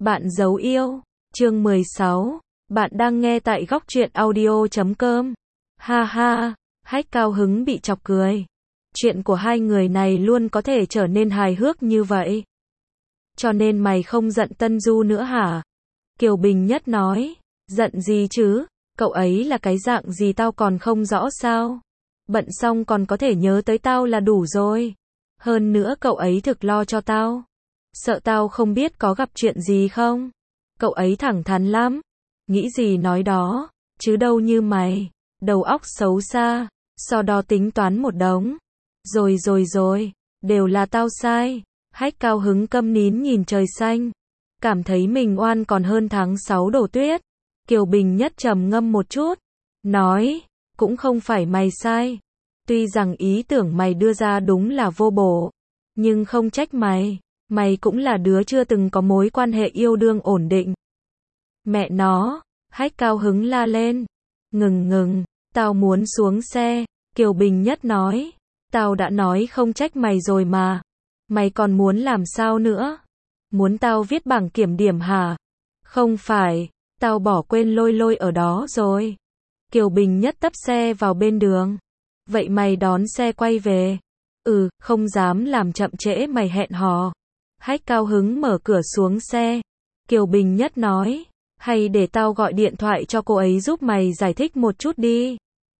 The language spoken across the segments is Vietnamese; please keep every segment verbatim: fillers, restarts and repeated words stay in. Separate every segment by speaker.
Speaker 1: Bạn dấu yêu, chương mười sáu. Bạn đang nghe tại góc truyện audio chấm com. Ha ha, Hách cao hứng bị chọc cười. Chuyện của hai người này luôn có thể trở nên hài hước như vậy. Cho nên mày không giận Tân Du nữa hả? Kiều Bình Nhất nói. Giận gì chứ, cậu ấy là cái dạng gì tao còn không rõ sao? Bận xong còn có thể nhớ tới tao là đủ rồi. Hơn nữa cậu ấy thực lo cho tao. Sợ tao không biết có gặp chuyện gì không? Cậu ấy thẳng thắn lắm. Nghĩ gì nói đó, chứ đâu như mày. Đầu óc xấu xa, so đo tính toán một đống. Rồi rồi rồi, đều là tao sai. Hách cao hứng câm nín nhìn trời xanh. Cảm thấy mình oan còn hơn tháng sáu đổ tuyết. Kiều Bình Nhất trầm ngâm một chút. Nói, cũng không phải mày sai. Tuy rằng ý tưởng mày đưa ra đúng là vô bổ. Nhưng không trách mày. Mày cũng là đứa chưa từng có mối quan hệ yêu đương ổn định. Mẹ nó, Hách cao hứng la lên. Ngừng ngừng, tao muốn xuống xe. Kiều Bình Nhất nói. Tao đã nói không trách mày rồi mà. Mày còn muốn làm sao nữa? Muốn tao viết bảng kiểm điểm hả? Không phải, tao bỏ quên lôi lôi ở đó rồi. Kiều Bình Nhất tấp xe vào bên đường. Vậy mày đón xe quay về. Ừ, không dám làm chậm trễ mày hẹn hò. Hách cao hứng mở cửa xuống xe. Kiều Bình Nhất nói. Hay để tao gọi điện thoại cho cô ấy giúp mày giải thích một chút đi.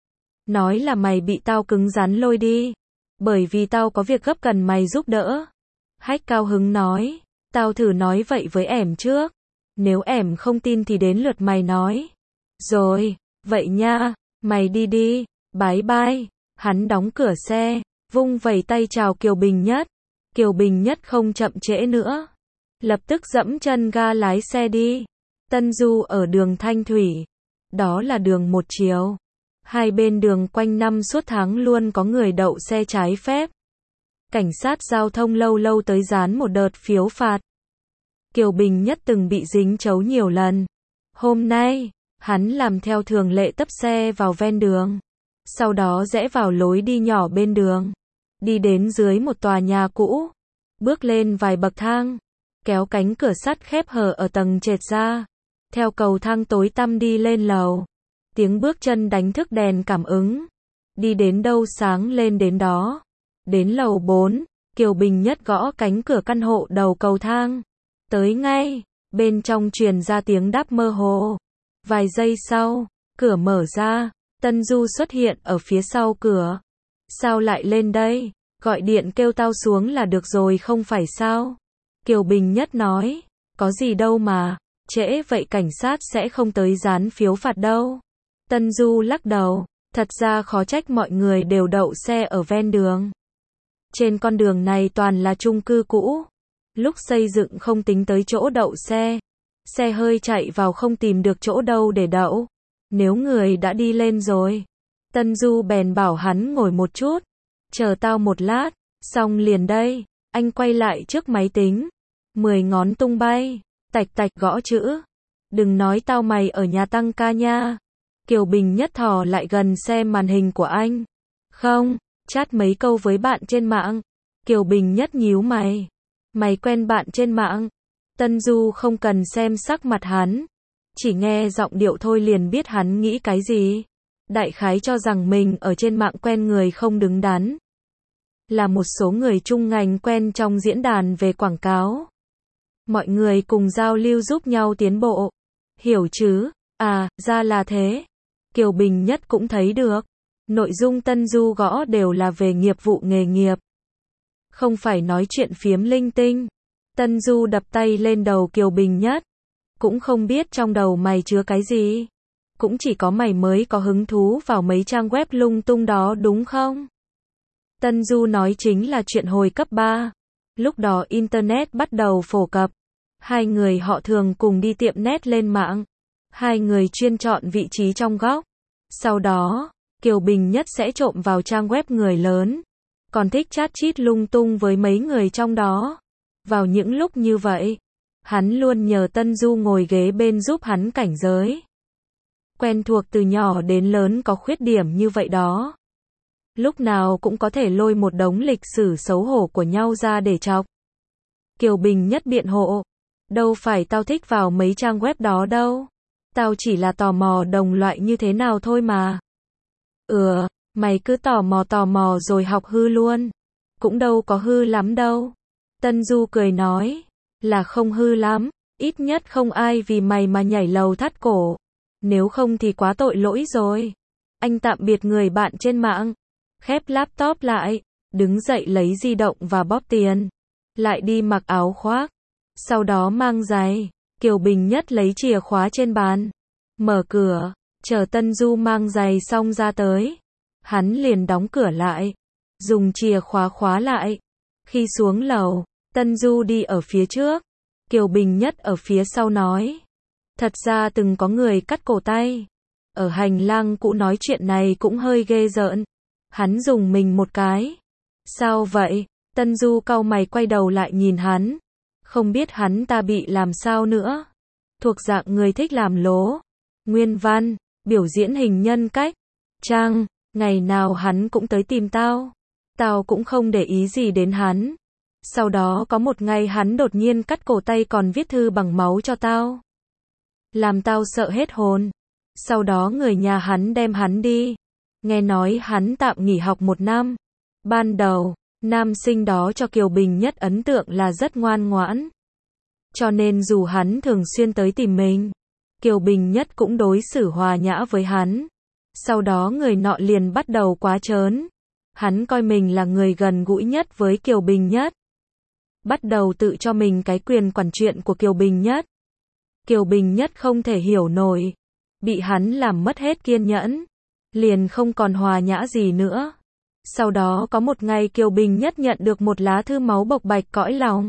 Speaker 1: Nói là mày bị tao cứng rắn lôi đi. Bởi vì tao có việc gấp cần mày giúp đỡ. Hách cao hứng nói. Tao thử nói vậy với ẻm trước. Nếu ẻm không tin thì đến lượt mày nói. Rồi, vậy nha, mày đi đi, bye bye. Hắn đóng cửa xe, vung vẩy tay chào Kiều Bình Nhất. Kiều Bình Nhất không chậm trễ nữa. Lập tức dẫm chân ga lái xe đi. Tân Du ở đường Thanh Thủy. Đó là đường một chiều. Hai bên đường quanh năm suốt tháng luôn có người đậu xe trái phép. Cảnh sát giao thông lâu lâu tới dán một đợt phiếu phạt. Kiều Bình Nhất từng bị dính chấu nhiều lần. Hôm nay, hắn làm theo thường lệ tấp xe vào ven đường. Sau đó rẽ vào lối đi nhỏ bên đường. Đi đến dưới một tòa nhà cũ. Bước lên vài bậc thang. Kéo cánh cửa sắt khép hờ ở tầng trệt ra. Theo cầu thang tối tăm đi lên lầu. Tiếng bước chân đánh thức đèn cảm ứng. Đi đến đâu sáng lên đến đó. Đến lầu bốn, Kiều Bình Nhất gõ cánh cửa căn hộ đầu cầu thang. Tới ngay, bên trong truyền ra tiếng đáp mơ hồ. Vài giây sau, cửa mở ra, Tân Du xuất hiện ở phía sau cửa. Sao lại lên đây? Gọi điện kêu tao xuống là được rồi không phải sao? Kiều Bình Nhất nói, có gì đâu mà, trễ vậy cảnh sát sẽ không tới dán phiếu phạt đâu. Tân Du lắc đầu, thật ra khó trách mọi người đều đậu xe ở ven đường. Trên con đường này toàn là chung cư cũ. Lúc xây dựng không tính tới chỗ đậu xe. Xe hơi chạy vào không tìm được chỗ đâu để đậu. Nếu người đã đi lên rồi. Tân Du bèn bảo hắn ngồi một chút. Chờ tao một lát, xong liền đây. Anh quay lại trước máy tính. Mười ngón tung bay, tạch tạch gõ chữ. Đừng nói tao mày ở nhà tăng ca nha. Kiều Bình Nhất thò lại gần xem màn hình của anh. Không, chat mấy câu với bạn trên mạng. Kiều Bình Nhất nhíu mày. Mày quen bạn trên mạng. Tân Du không cần xem sắc mặt hắn. Chỉ nghe giọng điệu thôi liền biết hắn nghĩ cái gì. Đại khái cho rằng mình ở trên mạng quen người không đứng đắn. Là một số người chung ngành quen trong diễn đàn về quảng cáo. Mọi người cùng giao lưu giúp nhau tiến bộ. Hiểu chứ? À, ra là thế. Kiều Bình Nhất cũng thấy được. Nội dung Tân Du gõ đều là về nghiệp vụ nghề nghiệp. Không phải nói chuyện phiếm linh tinh. Tân Du đập tay lên đầu Kiều Bình Nhất. Cũng không biết trong đầu mày chứa cái gì. Cũng chỉ có mày mới có hứng thú vào mấy trang web lung tung đó đúng không? Tân Du nói chính là chuyện hồi cấp ba. Lúc đó Internet bắt đầu phổ cập. Hai người họ thường cùng đi tiệm net lên mạng. Hai người chuyên chọn vị trí trong góc. Sau đó, Kiều Bình Nhất sẽ trộm vào trang web người lớn. Còn thích chat chít lung tung với mấy người trong đó. Vào những lúc như vậy, hắn luôn nhờ Tân Du ngồi ghế bên giúp hắn cảnh giới. Quen thuộc từ nhỏ đến lớn có khuyết điểm như vậy đó. Lúc nào cũng có thể lôi một đống lịch sử xấu hổ của nhau ra để chọc. Kiều Bình Nhất biện hộ. Đâu phải tao thích vào mấy trang web đó đâu. Tao chỉ là tò mò đồng loại như thế nào thôi mà. Ừ, mày cứ tò mò tò mò rồi học hư luôn. Cũng đâu có hư lắm đâu. Tân Du cười nói, là không hư lắm, ít nhất không ai vì mày mà nhảy lầu thắt cổ. Nếu không thì quá tội lỗi rồi. Anh tạm biệt người bạn trên mạng, khép laptop lại, đứng dậy lấy di động và bóp tiền. Lại đi mặc áo khoác, sau đó mang giày. Kiều Bình Nhất lấy chìa khóa trên bàn, mở cửa, chờ Tân Du mang giày xong ra tới. Hắn liền đóng cửa lại, dùng chìa khóa khóa lại. Khi xuống lầu, Tân Du đi ở phía trước, Kiều Bình Nhất ở phía sau nói. Thật ra từng có người cắt cổ tay. Ở hành lang cũ nói chuyện này cũng hơi ghê rợn. Hắn dùng mình một cái. Sao vậy? Tân Du cau mày quay đầu lại nhìn hắn. Không biết hắn ta bị làm sao nữa. Thuộc dạng người thích làm lố. Nguyên văn, biểu diễn hình nhân cách. Trang, ngày nào hắn cũng tới tìm tao. Tao cũng không để ý gì đến hắn. Sau đó có một ngày hắn đột nhiên cắt cổ tay còn viết thư bằng máu cho tao. Làm tao sợ hết hồn. Sau đó người nhà hắn đem hắn đi. Nghe nói hắn tạm nghỉ học một năm. Ban đầu, nam sinh đó cho Kiều Bình Nhất ấn tượng là rất ngoan ngoãn. Cho nên dù hắn thường xuyên tới tìm mình, Kiều Bình Nhất cũng đối xử hòa nhã với hắn. Sau đó người nọ liền bắt đầu quá trớn. Hắn coi mình là người gần gũi nhất với Kiều Bình Nhất. Bắt đầu tự cho mình cái quyền quản chuyện của Kiều Bình Nhất. Kiều Bình Nhất không thể hiểu nổi. Bị hắn làm mất hết kiên nhẫn. Liền không còn hòa nhã gì nữa. Sau đó có một ngày Kiều Bình Nhất nhận được một lá thư máu bộc bạch cõi lòng.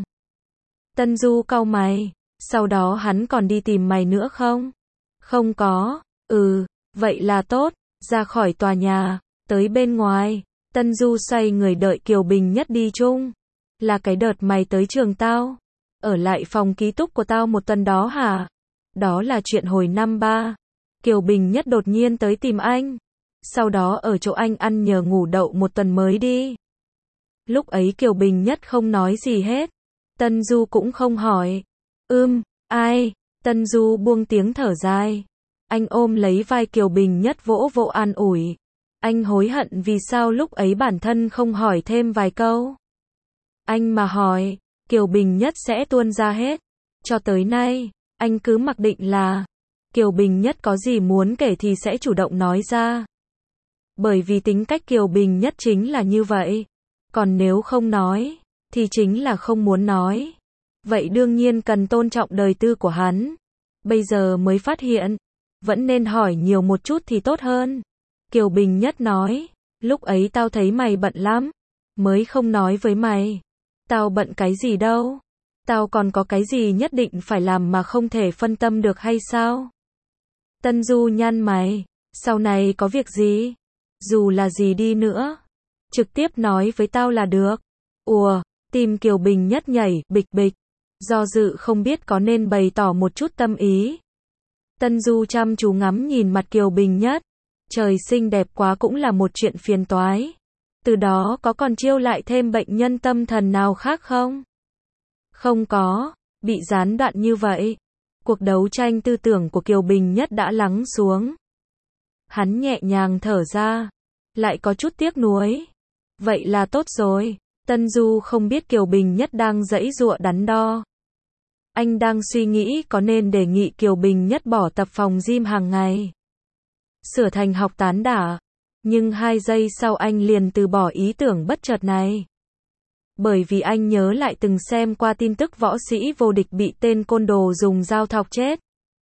Speaker 1: Tân Du cau mày. Sau đó hắn còn đi tìm mày nữa không? Không có. Ừ, vậy là tốt. Ra khỏi tòa nhà. Tới bên ngoài. Tân Du xoay người đợi Kiều Bình Nhất đi chung. Là cái đợt mày tới trường tao. Ở lại phòng ký túc của tao một tuần đó hả? Đó là chuyện hồi năm ba. Kiều Bình Nhất đột nhiên tới tìm anh. Sau đó ở chỗ anh ăn nhờ ngủ đậu một tuần mới đi. Lúc ấy Kiều Bình Nhất không nói gì hết. Tân Du cũng không hỏi. Ưm, ai? Tân Du buông tiếng thở dài. Anh ôm lấy vai Kiều Bình Nhất vỗ vỗ an ủi. Anh hối hận vì sao lúc ấy bản thân không hỏi thêm vài câu. Anh mà hỏi, Kiều Bình Nhất sẽ tuôn ra hết. Cho tới nay, anh cứ mặc định là Kiều Bình Nhất có gì muốn kể thì sẽ chủ động nói ra. Bởi vì tính cách Kiều Bình Nhất chính là như vậy. Còn nếu không nói, thì chính là không muốn nói. Vậy đương nhiên cần tôn trọng đời tư của hắn. Bây giờ mới phát hiện, vẫn nên hỏi nhiều một chút thì tốt hơn. Kiều Bình Nhất nói, lúc ấy tao thấy mày bận lắm, mới không nói với mày. Tao bận cái gì đâu? Tao còn có cái gì nhất định phải làm mà không thể phân tâm được hay sao? Tân Du nhăn mày, sau này có việc gì? Dù là gì đi nữa, trực tiếp nói với tao là được. Ùa, tim Kiều Bình Nhất nhảy, bịch bịch. Do dự không biết có nên bày tỏ một chút tâm ý. Tân Du chăm chú ngắm nhìn mặt Kiều Bình Nhất. Trời xinh đẹp quá cũng là một chuyện phiền toái. Từ đó có còn chiêu lại thêm bệnh nhân tâm thần nào khác không? Không có, bị gián đoạn như vậy. Cuộc đấu tranh tư tưởng của Kiều Bình Nhất đã lắng xuống. Hắn nhẹ nhàng thở ra, lại có chút tiếc nuối. Vậy là tốt rồi. Tân Du không biết Kiều Bình Nhất đang giãy giụa đắn đo. Anh đang suy nghĩ có nên đề nghị Kiều Bình Nhất bỏ tập phòng gym hàng ngày, sửa thành học tán đả. Nhưng hai giây sau anh liền từ bỏ ý tưởng bất chợt này. Bởi vì anh nhớ lại từng xem qua tin tức võ sĩ vô địch bị tên côn đồ dùng dao thọc chết.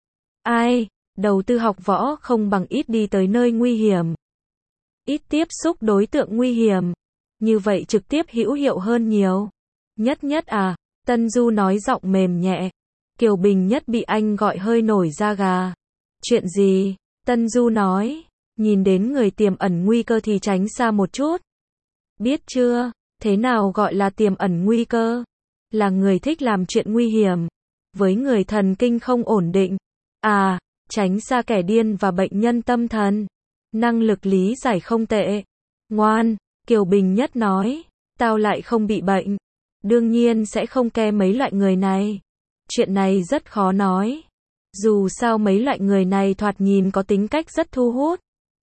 Speaker 1: Ai, đầu tư học võ không bằng ít đi tới nơi nguy hiểm. Ít tiếp xúc đối tượng nguy hiểm. Như vậy trực tiếp hữu hiệu hơn nhiều. Nhất Nhất à, Tân Du nói giọng mềm nhẹ. Kiều Bình Nhất bị anh gọi hơi nổi da gà. Chuyện gì? Tân Du nói. Nhìn đến người tiềm ẩn nguy cơ thì tránh xa một chút. Biết chưa, thế nào gọi là tiềm ẩn nguy cơ? Là người thích làm chuyện nguy hiểm. Với người thần kinh không ổn định. À, tránh xa kẻ điên và bệnh nhân tâm thần. Năng lực lý giải không tệ. Ngoan, Kiều Bình Nhất nói. Tao lại không bị bệnh. Đương nhiên sẽ không ke mấy loại người này. Chuyện này rất khó nói. Dù sao mấy loại người này thoạt nhìn có tính cách rất thu hút.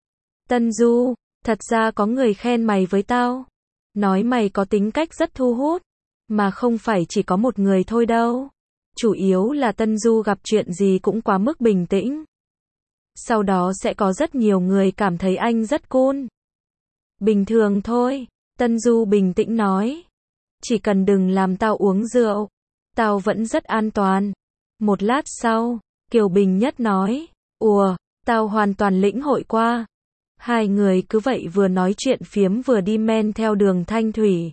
Speaker 1: Tân Du, thật ra có người khen mày với tao. Nói mày có tính cách rất thu hút. Mà không phải chỉ có một người thôi đâu. Chủ yếu là Tân Du gặp chuyện gì cũng quá mức bình tĩnh. Sau đó sẽ có rất nhiều người cảm thấy anh rất cool. Bình thường thôi, Tân Du bình tĩnh nói. Chỉ cần đừng làm tao uống rượu, tao vẫn rất an toàn. Một lát sau, Kiều Bình Nhất nói, ùa, tao hoàn toàn lĩnh hội qua. Hai người cứ vậy vừa nói chuyện phiếm vừa đi men theo đường Thanh Thủy.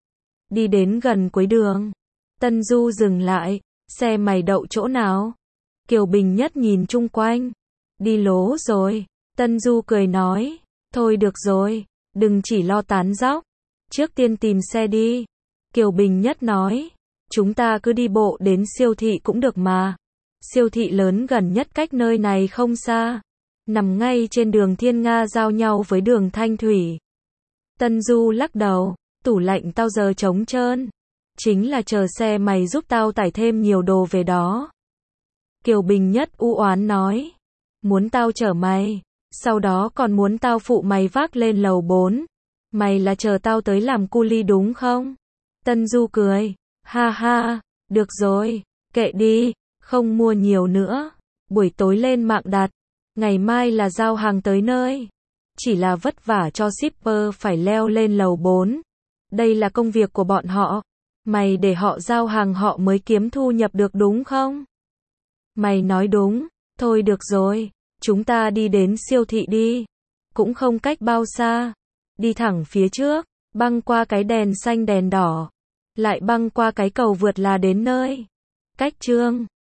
Speaker 1: Đi đến gần cuối đường, Tân Du dừng lại, xe mày đậu chỗ nào? Kiều Bình Nhất nhìn chung quanh, đi lố rồi. Tân Du cười nói, thôi được rồi, đừng chỉ lo tán dóc, trước tiên tìm xe đi. Kiều Bình Nhất nói, chúng ta cứ đi bộ đến siêu thị cũng được mà. Siêu thị lớn gần nhất cách nơi này không xa, nằm ngay trên đường Thiên Nga giao nhau với đường Thanh Thủy. Tân Du lắc đầu, tủ lạnh tao giờ trống trơn, chính là chờ xe mày giúp tao tải thêm nhiều đồ về đó. Kiều Bình Nhất u oán nói, muốn tao chở mày, sau đó còn muốn tao phụ mày vác lên lầu bốn. Mày là chờ tao tới làm cu li đúng không? Tân Du cười, ha ha, được rồi, kệ đi, không mua nhiều nữa. Buổi tối lên mạng đặt, ngày mai là giao hàng tới nơi. Chỉ là vất vả cho shipper phải leo lên lầu bốn. Đây là công việc của bọn họ. Mày để họ giao hàng họ mới kiếm thu nhập được đúng không? Mày nói đúng, thôi được rồi, chúng ta đi đến siêu thị đi. Cũng không cách bao xa. Đi thẳng phía trước, băng qua cái đèn xanh đèn đỏ. Lại băng qua cái cầu vượt là đến nơi. Cách Trương